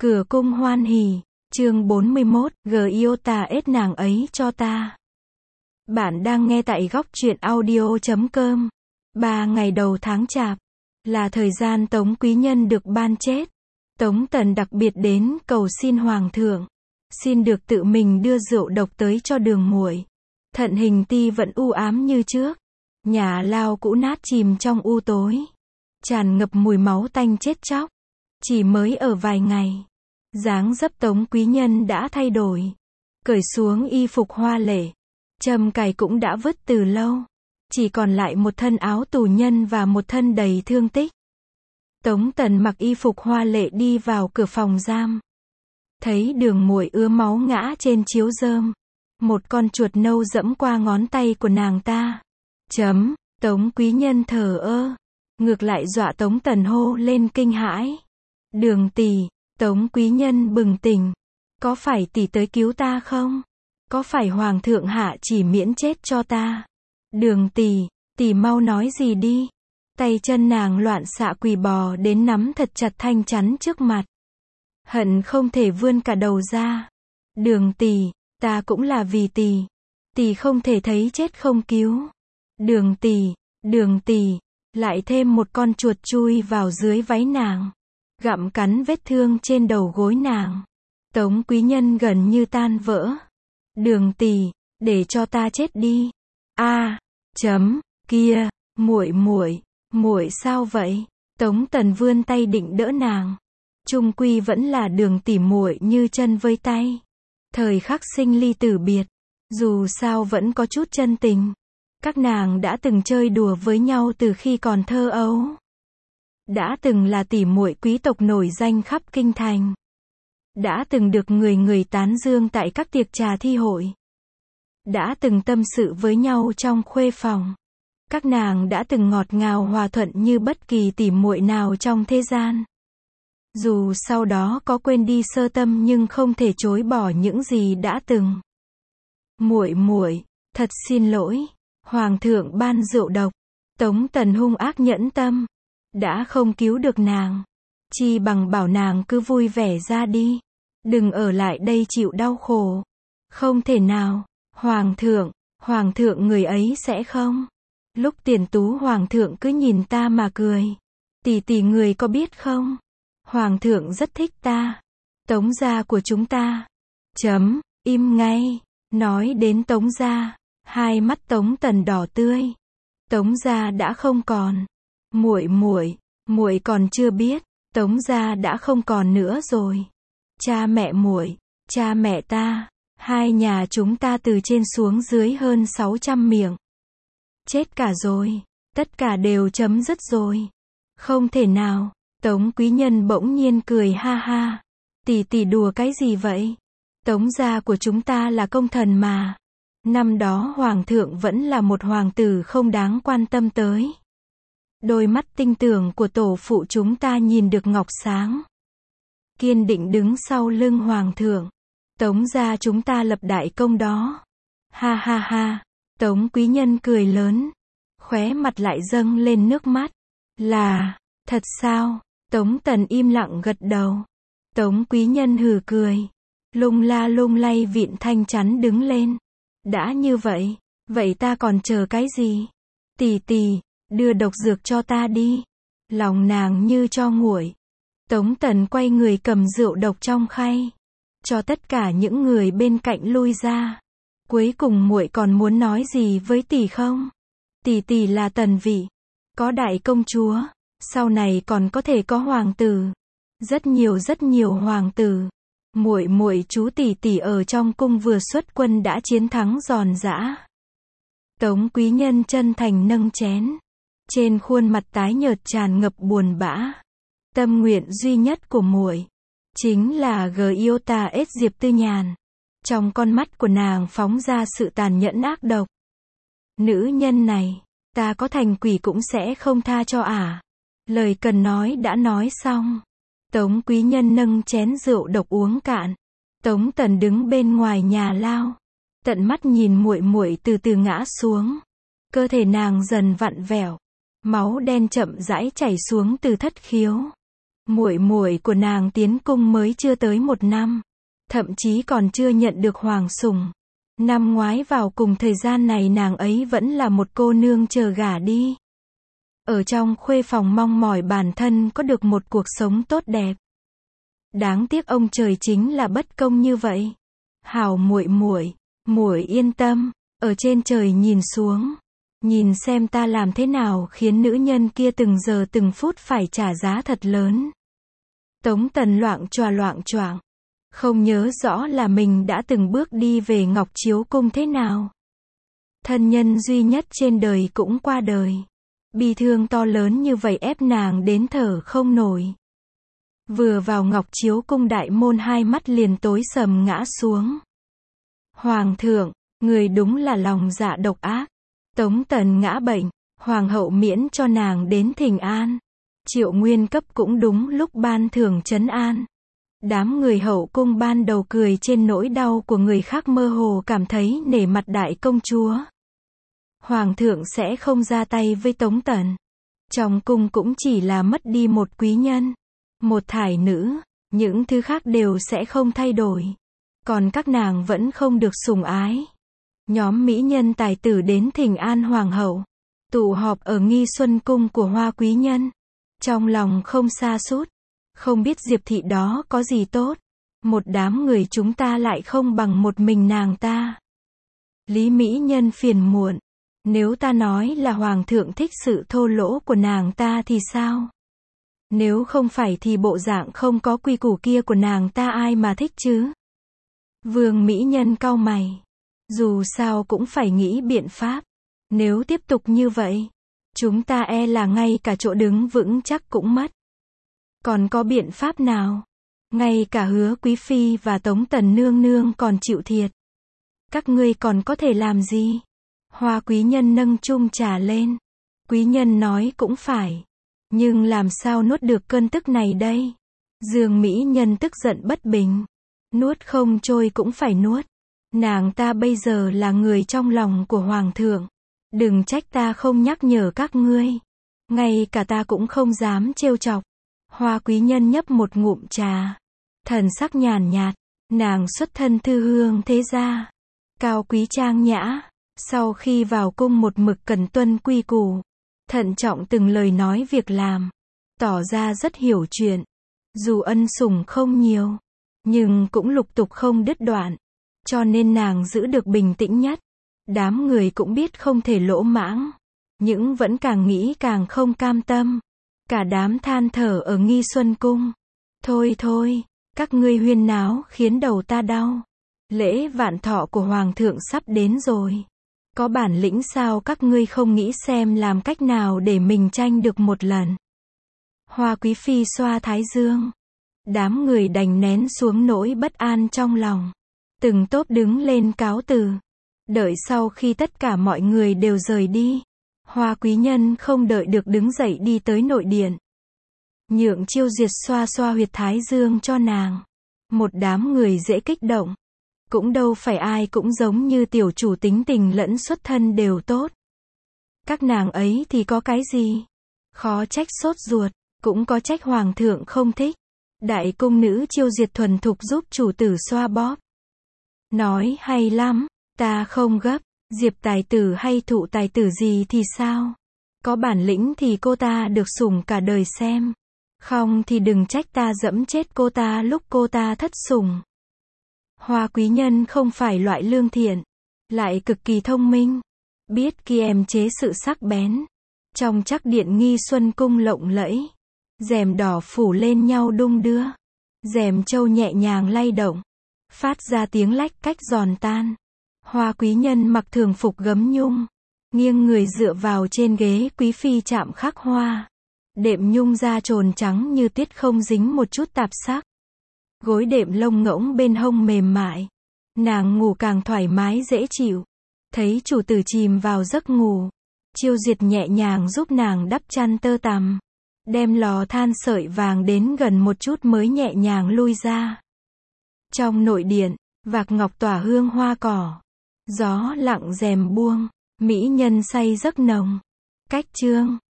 Cửa cung hoan hỉ, chương 41, yêu ta ết nàng ấy cho ta. Bạn đang nghe tại góc truyện audio.com. 3 ngày đầu tháng Chạp, là thời gian Tống Quý Nhân được ban chết. Tống Tần đặc biệt đến cầu xin Hoàng thượng, xin được tự mình đưa rượu độc tới cho Đường Muội. Thận Hình Ti vẫn u ám như trước. Nhà lao cũ nát chìm trong u tối, tràn ngập mùi máu tanh chết chóc. Chỉ mới ở vài ngày, dáng dấp Tống Quý Nhân đã thay đổi. Cởi xuống y phục hoa lệ, trầm cài cũng đã vứt từ lâu. Chỉ còn lại một thân áo tù nhân và một thân đầy thương tích. Tống Tần mặc y phục hoa lệ đi vào cửa phòng giam. Thấy Đường Muội ứa máu ngã trên chiếu rơm. Một con chuột nâu dẫm qua ngón tay của nàng ta. Tống Quý Nhân thờ ơ. Ngược lại dọa Tống Tần hô lên kinh hãi. Đường tỷ. Tống Quý Nhân bừng tỉnh. Có phải tỷ tới cứu ta không? Có phải Hoàng thượng hạ chỉ miễn chết cho ta? Đường tỷ mau nói gì đi. Tay chân nàng loạn xạ quỳ bò đến nắm thật chặt thanh chắn trước mặt. Hận không thể vươn cả đầu ra. Đường tỷ, ta cũng là vì tỷ. Tỷ không thể thấy chết không cứu. Đường tỷ, lại thêm một con chuột chui vào dưới váy nàng, gặm cắn vết thương trên đầu gối nàng. Tống Quý Nhân gần như tan vỡ. Đường tỷ, để cho ta chết đi. Kia, muội sao vậy? Tống Tần vươn tay định đỡ nàng. Chung quy vẫn là Đường tỷ muội như chân với tay. Thời khắc sinh ly tử biệt, dù sao vẫn có chút chân tình. Các nàng đã từng chơi đùa với nhau từ khi còn thơ ấu. Đã từng là tỷ muội quý tộc nổi danh khắp kinh thành. Đã từng được người người tán dương tại các tiệc trà thi hội. Đã từng tâm sự với nhau trong khuê phòng. Các nàng đã từng ngọt ngào hòa thuận như bất kỳ tỷ muội nào trong thế gian. Dù sau đó có quên đi sơ tâm nhưng không thể chối bỏ những gì đã từng. Muội, thật xin lỗi. Hoàng thượng ban rượu độc. Tống Tần hung ác nhẫn tâm. Đã không cứu được nàng. Chi bằng bảo nàng cứ vui vẻ ra đi. Đừng ở lại đây chịu đau khổ. Không thể nào. Hoàng thượng người ấy sẽ không. Lúc tiền tú Hoàng thượng cứ nhìn ta mà cười. Tỷ người có biết không? Hoàng thượng rất thích ta. Tống gia của chúng ta. Im ngay. Nói đến Tống gia, hai mắt Tống Tần đỏ tươi. Tống gia đã không còn. Muội còn chưa biết, Tống gia đã không còn nữa rồi. Cha mẹ muội, cha mẹ ta, hai nhà chúng ta từ trên xuống dưới hơn 600 miệng. Chết cả rồi, tất cả đều chấm dứt rồi. Không thể nào. Tống Quý Nhân bỗng nhiên cười ha ha. Tỷ đùa cái gì vậy? Tống gia của chúng ta là công thần mà. Năm đó Hoàng thượng vẫn là một hoàng tử không đáng quan tâm tới. Đôi mắt tinh tường của tổ phụ chúng ta nhìn được ngọc sáng. Kiên định đứng sau lưng Hoàng thượng. Tống gia chúng ta lập đại công đó. Ha ha ha. Tống Quý Nhân cười lớn. Khóe mặt lại dâng lên nước mắt. Là, thật sao? Tống Tần im lặng gật đầu. Tống Quý Nhân hừ cười. Lung la lung lay vịn thanh chắn đứng lên. Đã như vậy, vậy ta còn chờ cái gì? Tỷ, đưa độc dược cho ta đi. Lòng nàng như cho nguội. Tống Tần quay người cầm rượu độc trong khay. Cho tất cả những người bên cạnh lui ra. Cuối cùng muội còn muốn nói gì với tỷ không? Tỷ là Tần vị. Có đại công chúa. Sau này còn có thể có hoàng tử. Rất nhiều hoàng tử. Muội chú tỷ ở trong cung vừa xuất quân đã chiến thắng giòn giã. Tống Quý Nhân chân thành nâng chén. Trên khuôn mặt tái nhợt tràn ngập buồn bã. Tâm nguyện duy nhất của muội chính là yêu ta ết Diệp Tư Nhàn. Trong con mắt của nàng phóng ra sự tàn nhẫn ác độc. Nữ nhân này, ta có thành quỷ cũng sẽ không tha cho ả. Lời cần nói đã nói xong. Tống Quý Nhân nâng chén rượu độc uống cạn. Tống Tần đứng bên ngoài nhà lao, tận mắt nhìn muội từ từ ngã xuống. Cơ thể nàng dần vặn vẹo, máu đen chậm rãi chảy xuống từ thất khiếu. Muội muội của nàng tiến cung mới chưa tới 1 năm, thậm chí còn chưa nhận được hoàng sủng. Năm ngoái vào cùng thời gian này nàng ấy vẫn là một cô nương chờ gả đi. Ở trong khuê phòng mong mỏi bản thân có được một cuộc sống tốt đẹp. Đáng tiếc ông trời chính là bất công như vậy. Hảo muội muội, muội yên tâm, ở trên trời nhìn xuống, nhìn xem ta làm thế nào khiến nữ nhân kia từng giờ từng phút phải trả giá thật lớn. Tống Tần loạng choạng, không nhớ rõ là mình đã từng bước đi về Ngọc Chiếu Cung thế nào. Thân nhân duy nhất trên đời cũng qua đời. Bi thương to lớn như vậy ép nàng đến thở không nổi. Vừa vào Ngọc Chiếu Cung đại môn hai mắt liền tối sầm ngã xuống. Hoàng thượng, người đúng là lòng dạ độc ác. Tống Tần ngã bệnh, hoàng hậu miễn cho nàng đến thỉnh an. Triệu Nguyên cấp cũng đúng lúc ban thưởng trấn an. Đám người hậu cung ban đầu cười trên nỗi đau của người khác, mơ hồ cảm thấy nể mặt đại công chúa. Hoàng thượng sẽ không ra tay với Tống Tần. Trong cung cũng chỉ là mất đi một quý nhân, một thải nữ, những thứ khác đều sẽ không thay đổi. Còn các nàng vẫn không được sủng ái. Nhóm mỹ nhân tài tử đến thỉnh an hoàng hậu, tụ họp ở Nghi Xuân cung của Hoa quý nhân. Trong lòng không sa sút, không biết Diệp thị đó có gì tốt. Một đám người chúng ta lại không bằng một mình nàng ta. Lý mỹ nhân phiền muộn. Nếu ta nói là hoàng thượng thích sự thô lỗ của nàng ta thì sao? Nếu không phải thì bộ dạng không có quy củ kia của nàng ta ai mà thích chứ? Vương mỹ nhân cau mày. Dù sao cũng phải nghĩ biện pháp. Nếu tiếp tục như vậy, chúng ta e là ngay cả chỗ đứng vững chắc cũng mất. Còn có biện pháp nào? Ngay cả Hứa quý phi và Tống Tần nương nương còn chịu thiệt. Các ngươi còn có thể làm gì? Hoa quý nhân nâng chung trà lên. Quý nhân nói cũng phải. Nhưng làm sao nuốt được cơn tức này đây? Dương mỹ nhân tức giận bất bình. Nuốt không trôi cũng phải nuốt. Nàng ta bây giờ là người trong lòng của hoàng thượng. Đừng trách ta không nhắc nhở các ngươi. Ngay cả ta cũng không dám trêu chọc. Hoa quý nhân nhấp một ngụm trà. Thần sắc nhàn nhạt. Nàng xuất thân thư hương thế gia. Cao quý trang nhã. Sau khi vào cung một mực cần tuân quy củ. Thận trọng từng lời nói việc làm. Tỏ ra rất hiểu chuyện. Dù ân sủng không nhiều, nhưng cũng lục tục không đứt đoạn. Cho nên nàng giữ được bình tĩnh nhất. Đám người cũng biết không thể lỗ mãng. Nhưng vẫn càng nghĩ càng không cam tâm. Cả đám than thở ở Nghi Xuân cung. Thôi thôi, các ngươi huyên náo khiến đầu ta đau. Lễ vạn thọ của hoàng thượng sắp đến rồi. Có bản lĩnh sao các ngươi không nghĩ xem làm cách nào để mình tranh được một lần. Hoa quý phi xoa thái dương. Đám người đành nén xuống nỗi bất an trong lòng. Từng tốp đứng lên cáo từ. Đợi sau khi tất cả mọi người đều rời đi, Hoa quý nhân không đợi được đứng dậy đi tới nội điện. Nhượng Chiêu Duyệt xoa xoa huyệt thái dương cho nàng. Một đám người dễ kích động. Cũng đâu phải ai cũng giống như tiểu chủ tính tình lẫn xuất thân đều tốt. Các nàng ấy thì có cái gì? Khó trách sốt ruột, cũng có trách hoàng thượng không thích. Đại cung nữ Chiêu Duyệt thuần thục giúp chủ tử xoa bóp. Nói hay lắm, ta không gấp, Diệp tài tử hay Thụ tài tử gì thì sao? Có bản lĩnh thì cô ta được sủng cả đời xem. Không thì đừng trách ta dẫm chết cô ta lúc cô ta thất sủng. Hoa quý nhân không phải loại lương thiện, lại cực kỳ thông minh, biết kiềm chế sự sắc bén. Trong chắc điện Nghi Xuân cung lộng lẫy, rèm đỏ phủ lên nhau đung đưa, rèm châu nhẹ nhàng lay động, phát ra tiếng lách cách giòn tan. Hoa quý nhân mặc thường phục gấm nhung, nghiêng người dựa vào trên ghế quý phi chạm khắc hoa. Đệm nhung da trồn trắng như tuyết không dính một chút tạp sắc. Gối đệm lông ngỗng bên hông mềm mại. Nàng ngủ càng thoải mái dễ chịu. Thấy chủ tử chìm vào giấc ngủ, Chiêu Duyệt nhẹ nhàng giúp nàng đắp chăn tơ tằm. Đem lò than sợi vàng đến gần một chút mới nhẹ nhàng lui ra. Trong nội điện, vạc ngọc tỏa hương hoa cỏ. Gió lặng rèm buông, mỹ nhân say giấc nồng. Cách chương